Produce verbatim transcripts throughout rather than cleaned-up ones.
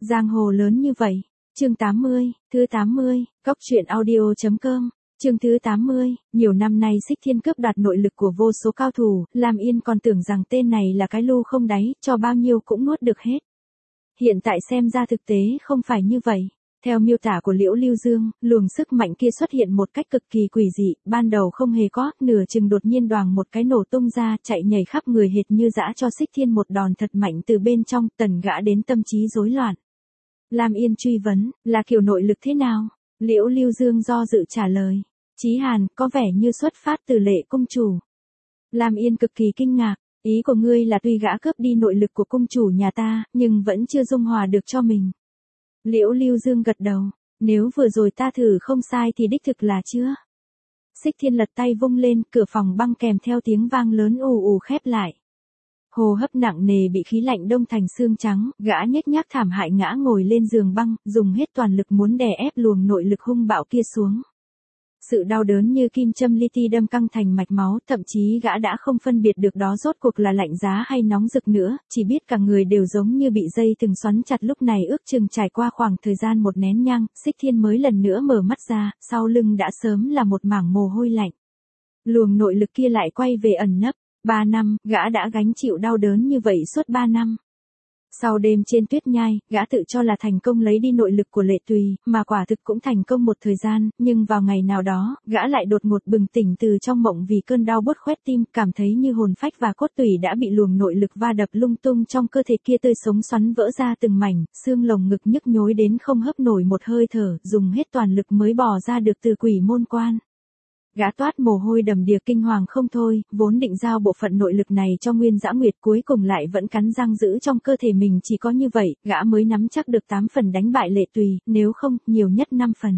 Giang hồ lớn như vậy. Chương tám mươi, thứ tám mươi, Cóc truyện audio chấm com. Chương thứ tám mươi, nhiều năm nay Xích Thiên cướp đoạt nội lực của vô số cao thủ, Lam Yên còn tưởng rằng tên này là cái lu không đáy, cho bao nhiêu cũng nuốt được hết. Hiện tại xem ra thực tế không phải như vậy. Theo miêu tả của Liễu Lưu Dương, luồng sức mạnh kia xuất hiện một cách cực kỳ quỷ dị, ban đầu không hề có, nửa chừng đột nhiên đoàng một cái nổ tung ra, chạy nhảy khắp người hệt như dã cho Xích Thiên một đòn thật mạnh từ bên trong, tần gã đến tâm trí rối loạn. Lam Yên truy vấn, là kiểu nội lực thế nào? Liễu Lưu Dương do dự trả lời. Chí Hàn, có vẻ như xuất phát từ Lệ cung chủ. Lam Yên cực kỳ kinh ngạc, ý của ngươi là tuy gã cướp đi nội lực của cung chủ nhà ta, nhưng vẫn chưa dung hòa được cho mình. Liễu Lưu Dương gật đầu, nếu vừa rồi ta thử không sai thì đích thực là chưa. Xích Thiên lật tay vung lên, cửa phòng băng kèm theo tiếng vang lớn ù ù khép lại. Hô hấp nặng nề bị khí lạnh đông thành xương trắng, gã nhếch nhác thảm hại ngã ngồi lên giường băng, dùng hết toàn lực muốn đè ép luồng nội lực hung bạo kia xuống. Sự đau đớn như kim châm li ti đâm căng thành mạch máu, thậm chí gã đã không phân biệt được đó rốt cuộc là lạnh giá hay nóng rực nữa, chỉ biết cả người đều giống như bị dây thừng xoắn chặt. Lúc này ước chừng trải qua khoảng thời gian một nén nhang, Xích Thiên mới lần nữa mở mắt ra, sau lưng đã sớm là một mảng mồ hôi lạnh. Luồng nội lực kia lại quay về ẩn nấp. Ba năm, gã đã gánh chịu đau đớn như vậy suốt ba năm. Sau đêm trên tuyết nhai, gã tự cho là thành công lấy đi nội lực của Lệ Tùy, mà quả thực cũng thành công một thời gian, nhưng vào ngày nào đó, gã lại đột ngột bừng tỉnh từ trong mộng vì cơn đau buốt khoét tim, cảm thấy như hồn phách và cốt tủy đã bị luồng nội lực va đập lung tung trong cơ thể kia, tươi sống xoắn vỡ ra từng mảnh, xương lồng ngực nhức nhối đến không hấp nổi một hơi thở, dùng hết toàn lực mới bò ra được từ quỷ môn quan. Gã toát mồ hôi đầm đìa kinh hoàng không thôi, vốn định giao bộ phận nội lực này cho Nguyên Dã Nguyệt, cuối cùng lại vẫn cắn răng giữ trong cơ thể mình, chỉ có như vậy, gã mới nắm chắc được tám phần đánh bại Lệ Tùy, nếu không, nhiều nhất năm phần.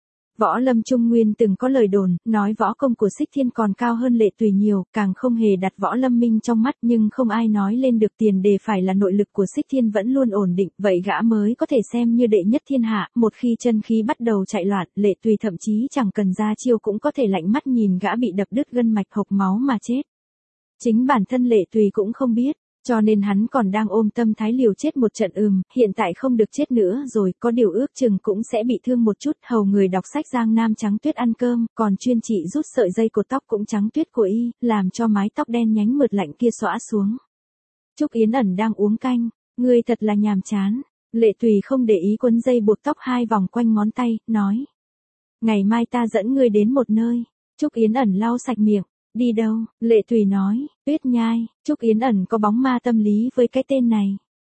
Võ Lâm Trung Nguyên từng có lời đồn, nói võ công của Xích Thiên còn cao hơn Lệ Tùy nhiều, càng không hề đặt Võ Lâm Minh trong mắt, nhưng không ai nói lên được tiền đề phải là nội lực của Xích Thiên vẫn luôn ổn định, vậy gã mới có thể xem như đệ nhất thiên hạ. Một khi chân khí bắt đầu chạy loạn, Lệ Tùy thậm chí chẳng cần ra chiêu cũng có thể lạnh mắt nhìn gã bị đập đứt gân mạch hộc máu mà chết. Chính bản thân Lệ Tùy cũng không biết, cho nên hắn còn đang ôm tâm thái liều chết một trận. Ừm, hiện tại không được chết nữa rồi, có điều ước chừng cũng sẽ bị thương một chút. Hầu người đọc sách Giang Nam trắng tuyết ăn cơm, còn chuyên trị rút sợi dây cột tóc cũng trắng tuyết của y, làm cho mái tóc đen nhánh mượt lạnh kia xõa xuống. Trúc Yến ẩn đang uống canh, ngươi thật là nhàm chán. Lệ Tùy không để ý quấn dây buộc tóc hai vòng quanh ngón tay, nói. Ngày mai ta dẫn ngươi đến một nơi. Trúc Yến ẩn lau sạch miệng. Đi đâu? Lệ Tùy nói, Tuyết Nhai. Trúc Yến ẩn có bóng ma tâm lý với cái tên này.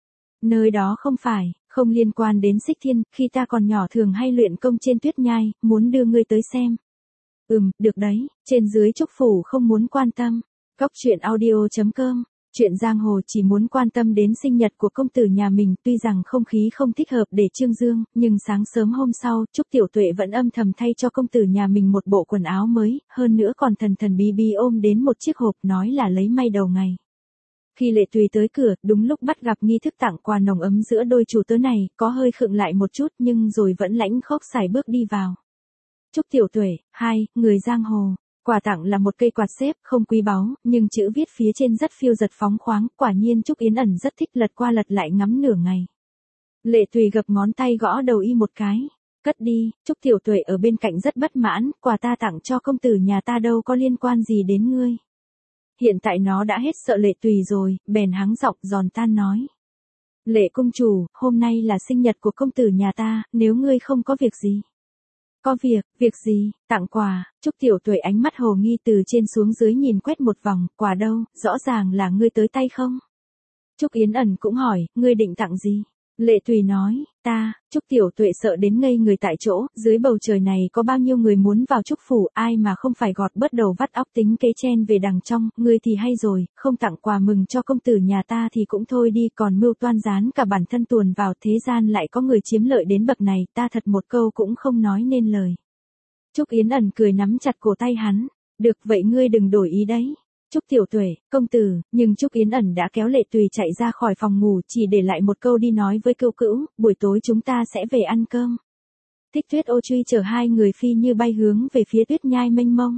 Nơi đó không phải, không liên quan đến Xích Thiên, khi ta còn nhỏ thường hay luyện công trên Tuyết Nhai, muốn đưa ngươi tới xem. Ừm, được đấy, trên dưới Trúc Phủ không muốn quan tâm. Cóc truyện audio chấm com. Chuyện giang hồ chỉ muốn quan tâm đến sinh nhật của công tử nhà mình, tuy rằng không khí không thích hợp để trương dương, nhưng sáng sớm hôm sau, Trúc Tiểu Tuệ vẫn âm thầm thay cho công tử nhà mình một bộ quần áo mới, hơn nữa còn thần thần bí bí ôm đến một chiếc hộp nói là lấy may đầu ngày. Khi Lệ Tùy tới cửa, đúng lúc bắt gặp nghi thức tặng quà nồng ấm giữa đôi chủ tớ này, có hơi khựng lại một chút nhưng rồi vẫn lãnh khốc sải bước đi vào. Trúc Tiểu Tuệ, hai, người giang hồ. Quà tặng là một cây quạt xếp, không quý báu, nhưng chữ viết phía trên rất phiêu giật phóng khoáng, quả nhiên Trúc Yến ẩn rất thích lật qua lật lại ngắm nửa ngày. Lệ Tùy gập ngón tay gõ đầu y một cái, cất đi. Trúc Tiểu Tuệ ở bên cạnh rất bất mãn, quà ta tặng cho công tử nhà ta đâu có liên quan gì đến ngươi. Hiện tại nó đã hết sợ Lệ Tùy rồi, bèn hắng giọng giòn tan nói. Lệ cung chủ, hôm nay là sinh nhật của công tử nhà ta, nếu ngươi không có việc gì. Có việc, việc gì? Tặng quà. Trúc Tiểu Tuệ ánh mắt hồ nghi từ trên xuống dưới nhìn quét một vòng, quà đâu, rõ ràng là ngươi tới tay không? Trúc Yến ẩn cũng hỏi, ngươi định tặng gì? Lệ Tùy nói, ta. Trúc Tiểu Tuệ sợ đến ngây người tại chỗ, dưới bầu trời này có bao nhiêu người muốn vào Trúc Phủ, ai mà không phải gọt bớt đầu vắt óc tính kế chen về đằng trong, ngươi thì hay rồi, không tặng quà mừng cho công tử nhà ta thì cũng thôi đi, còn mưu toan dán cả bản thân tuồn vào, thế gian lại có người chiếm lợi đến bậc này, ta thật một câu cũng không nói nên lời. Trúc Yến ẩn cười nắm chặt cổ tay hắn, được vậy ngươi đừng đổi ý đấy. Trúc Tiểu Tuệ, công tử, nhưng Trúc Yến ẩn đã kéo Lệ Tùy chạy ra khỏi phòng ngủ, chỉ để lại một câu đi nói với Cưu Cữu, buổi tối chúng ta sẽ về ăn cơm. Thích Tuyết Ô Truy chở hai người phi như bay hướng về phía Tuyết Nhai mênh mông.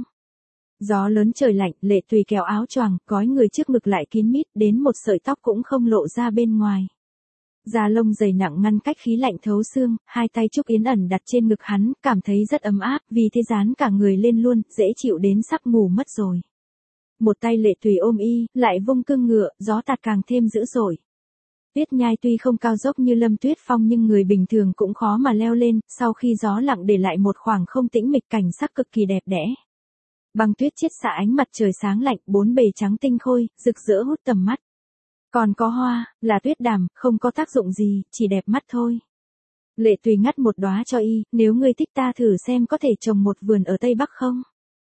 Gió lớn trời lạnh, Lệ Tùy kéo áo choàng, gói người trước ngực lại kín mít, đến một sợi tóc cũng không lộ ra bên ngoài. Da lông dày nặng ngăn cách khí lạnh thấu xương, hai tay Trúc Yến ẩn đặt trên ngực hắn, cảm thấy rất ấm áp, vì thế dán cả người lên luôn, dễ chịu đến sắp ngủ mất rồi. Một tay Lệ Tùy ôm y, lại vung cương ngựa, gió tạt càng thêm dữ dội. Tuyết nhai tuy không cao dốc như Lâm Tuyết Phong nhưng người bình thường cũng khó mà leo lên, sau khi gió lặng để lại một khoảng không tĩnh mịch, cảnh sắc cực kỳ đẹp đẽ. Băng tuyết chiết xạ ánh mặt trời sáng lạnh, bốn bề trắng tinh khôi, rực rỡ hút tầm mắt. Còn có hoa, là tuyết đàm, không có tác dụng gì, chỉ đẹp mắt thôi. Lệ Tùy ngắt một đóa cho y, nếu ngươi thích ta thử xem có thể trồng một vườn ở Tây Bắc không?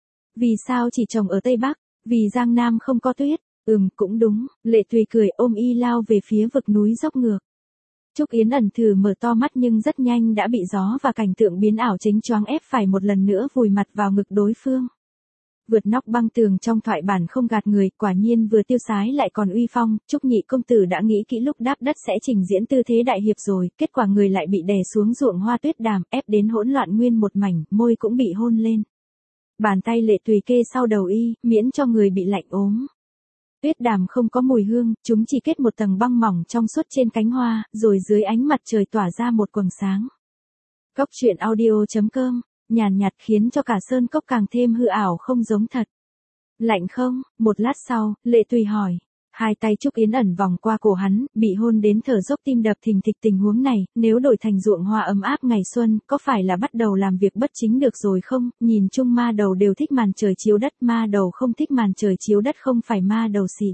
Vì sao chỉ trồng ở Tây Bắc? Vì Giang Nam không có tuyết. Ừm, cũng đúng, Lệ Tùy cười ôm y lao về phía vực núi dốc ngược. Trúc Yến ẩn thử mở to mắt nhưng rất nhanh đã bị gió và cảnh tượng biến ảo chính choáng ép phải một lần nữa vùi mặt vào ngực đối phương. Vượt nóc băng tường trong thoại bản không gạt người, quả nhiên vừa tiêu sái lại còn uy phong, Trúc nhị công tử đã nghĩ kỹ lúc đáp đất sẽ trình diễn tư thế đại hiệp rồi, kết quả người lại bị đè xuống ruộng hoa tuyết đàm, ép đến hỗn loạn nguyên một mảnh, môi cũng bị hôn lên. Bàn tay Lệ Tùy kê sau đầu y, miễn cho người bị lạnh ốm. Tuyết đàm không có mùi hương, chúng chỉ kết một tầng băng mỏng trong suốt trên cánh hoa, rồi dưới ánh mặt trời tỏa ra một quầng sáng. Cốc truyện audio chấm com, nhàn nhạt khiến cho cả sơn cốc càng thêm hư ảo không giống thật. Lạnh không? Một lát sau, Lệ Tùy hỏi. Hai tay Trúc Yến ẩn vòng qua cổ hắn, bị hôn đến thở dốc tim đập thình thịch. Tình huống này, nếu đổi thành ruộng hoa ấm áp ngày xuân, có phải là bắt đầu làm việc bất chính được rồi không? Nhìn chung ma đầu đều thích màn trời chiếu đất, ma đầu không thích màn trời chiếu đất không phải ma đầu xịn.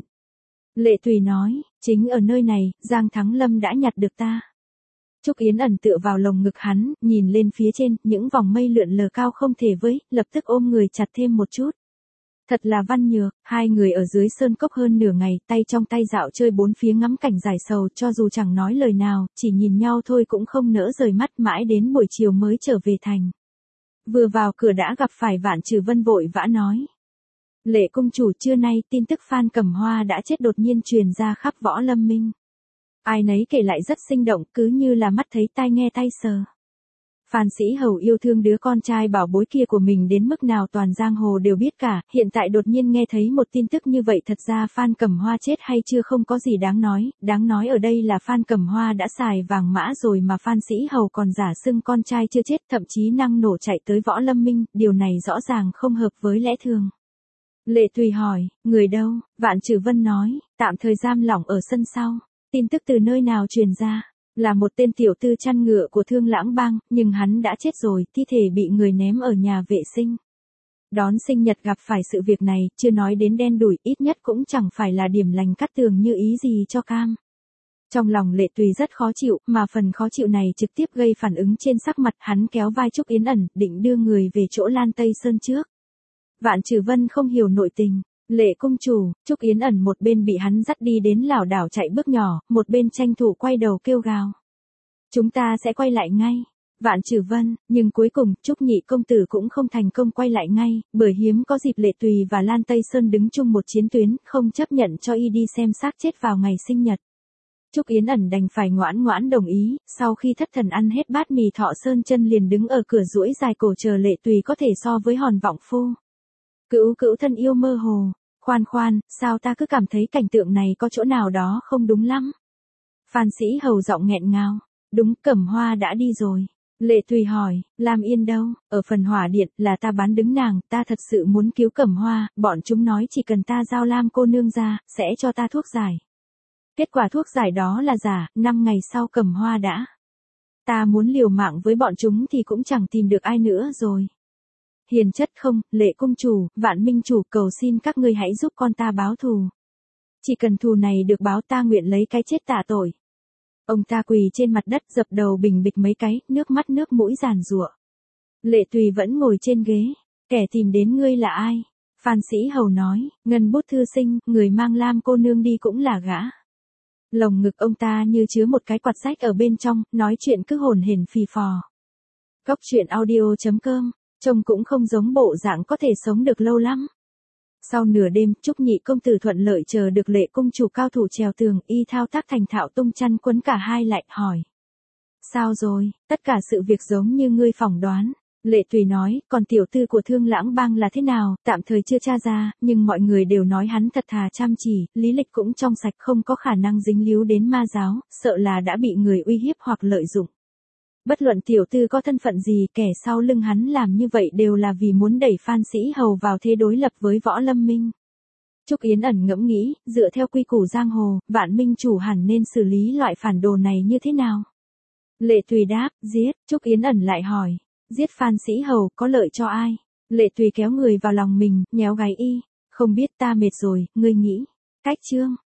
Lệ Tùy nói, chính ở nơi này, Giang Thắng Lâm đã nhặt được ta. Trúc Yến ẩn tựa vào lồng ngực hắn, nhìn lên phía trên, những vòng mây lượn lờ cao không thể với, lập tức ôm người chặt thêm một chút. Thật là văn nhược, hai người ở dưới sơn cốc hơn nửa ngày, tay trong tay dạo chơi bốn phía ngắm cảnh giải sầu, cho dù chẳng nói lời nào, chỉ nhìn nhau thôi cũng không nỡ rời mắt, mãi đến buổi chiều mới trở về thành. Vừa vào cửa đã gặp phải Vạn Trừ Vân vội vã nói. Lệ công chủ, trưa nay tin tức Phan Cẩm Hoa đã chết đột nhiên truyền ra khắp Võ Lâm Minh. Ai nấy kể lại rất sinh động, cứ như là mắt thấy tai nghe tay sờ. Phan Sĩ Hầu yêu thương đứa con trai bảo bối kia của mình đến mức nào toàn giang hồ đều biết cả, hiện tại đột nhiên nghe thấy một tin tức như vậy, thật ra Phan Cẩm Hoa chết hay chưa không có gì đáng nói, đáng nói ở đây là Phan Cẩm Hoa đã xài vàng mã rồi mà Phan Sĩ Hầu còn giả xưng con trai chưa chết, thậm chí năng nổ chạy tới Võ Lâm Minh, điều này rõ ràng không hợp với lẽ thường. Lệ Tùy hỏi, người đâu? Vạn Trừ Vân nói, tạm thời giam lỏng ở sân sau. Tin tức từ nơi nào truyền ra? Là một tên tiểu tư chăn ngựa của Thương Lãng Bang, nhưng hắn đã chết rồi, thi thể bị người ném ở nhà vệ sinh. Đón sinh nhật gặp phải sự việc này, chưa nói đến đen đủi, ít nhất cũng chẳng phải là điểm lành cắt tường như ý gì cho cam. Trong lòng Lệ Tùy rất khó chịu, mà phần khó chịu này trực tiếp gây phản ứng trên sắc mặt, hắn kéo vai Trúc Yến ẩn, định đưa người về chỗ Lan Tây Sơn trước. Vạn Trừ Vân không hiểu nội tình. Lệ công chủ, Trúc Yến ẩn một bên bị hắn dắt đi đến lảo đảo chạy bước nhỏ, một bên tranh thủ quay đầu kêu gào. Chúng ta sẽ quay lại ngay. Vạn Trừ Vân, nhưng cuối cùng, Trúc nhị công tử cũng không thành công quay lại ngay, bởi hiếm có dịp Lệ Tùy và Lan Tây Sơn đứng chung một chiến tuyến, không chấp nhận cho y đi xem xác chết vào ngày sinh nhật. Trúc Yến ẩn đành phải ngoãn ngoãn đồng ý, sau khi thất thần ăn hết bát mì Thọ Sơn chân liền đứng ở cửa duỗi dài cổ chờ Lệ Tùy có thể so với hòn vọng phu. Cữu cữu thân yêu mơ hồ, khoan khoan, sao ta cứ cảm thấy cảnh tượng này có chỗ nào đó không đúng lắm. Phan Sĩ Hầu giọng nghẹn ngào, đúng, Cẩm Hoa đã đi rồi. Lệ Tùy hỏi, Lam Yên đâu? Ở phần hỏa điện, là ta bán đứng nàng, ta thật sự muốn cứu Cẩm Hoa, bọn chúng nói chỉ cần ta giao Lam cô nương ra, sẽ cho ta thuốc giải. Kết quả thuốc giải đó là giả, năm ngày sau Cẩm Hoa đã. Ta muốn liều mạng với bọn chúng thì cũng chẳng tìm được ai nữa rồi. Hiền chất không, Lệ công chủ, Vạn Minh chủ, cầu xin các ngươi hãy giúp con ta báo thù. Chỉ cần thù này được báo, ta nguyện lấy cái chết tạ tội. Ông ta quỳ trên mặt đất dập đầu bình bịch mấy cái, nước mắt nước mũi giàn giụa. Lệ Tùy vẫn ngồi trên ghế. Kẻ tìm đến ngươi là ai? Phan Sĩ Hầu nói, Ngân Bút thư sinh, người mang Lam cô nương đi cũng là gã. Lồng ngực ông ta như chứa một cái quạt rách ở bên trong, nói chuyện cứ hồn hển phì phò. Cốc truyện audio chấm com, trông cũng không giống bộ dạng có thể sống được lâu lắm. Sau nửa đêm, Trúc nhị công tử thuận lợi chờ được Lệ công chủ cao thủ trèo tường, y thao tác thành thạo tung chăn quấn cả hai lại, hỏi. Sao rồi, tất cả sự việc giống như ngươi phỏng đoán. Lệ Tùy nói, còn tiểu tư của Thương Lãng Bang là thế nào, tạm thời chưa tra ra, nhưng mọi người đều nói hắn thật thà chăm chỉ, lý lịch cũng trong sạch, không có khả năng dính líu đến ma giáo, sợ là đã bị người uy hiếp hoặc lợi dụng. Bất luận tiểu tư có thân phận gì, kẻ sau lưng hắn làm như vậy đều là vì muốn đẩy Phan Sĩ Hầu vào thế đối lập với Võ Lâm Minh. Trúc Yến ẩn ngẫm nghĩ, dựa theo quy củ giang hồ, Vạn Minh chủ hẳn nên xử lý loại phản đồ này như thế nào? Lệ Tùy đáp, giết. Trúc Yến ẩn lại hỏi, giết Phan Sĩ Hầu có lợi cho ai? Lệ Tùy kéo người vào lòng mình, nhéo gáy y, không biết, ta mệt rồi, ngươi nghĩ. Cách chương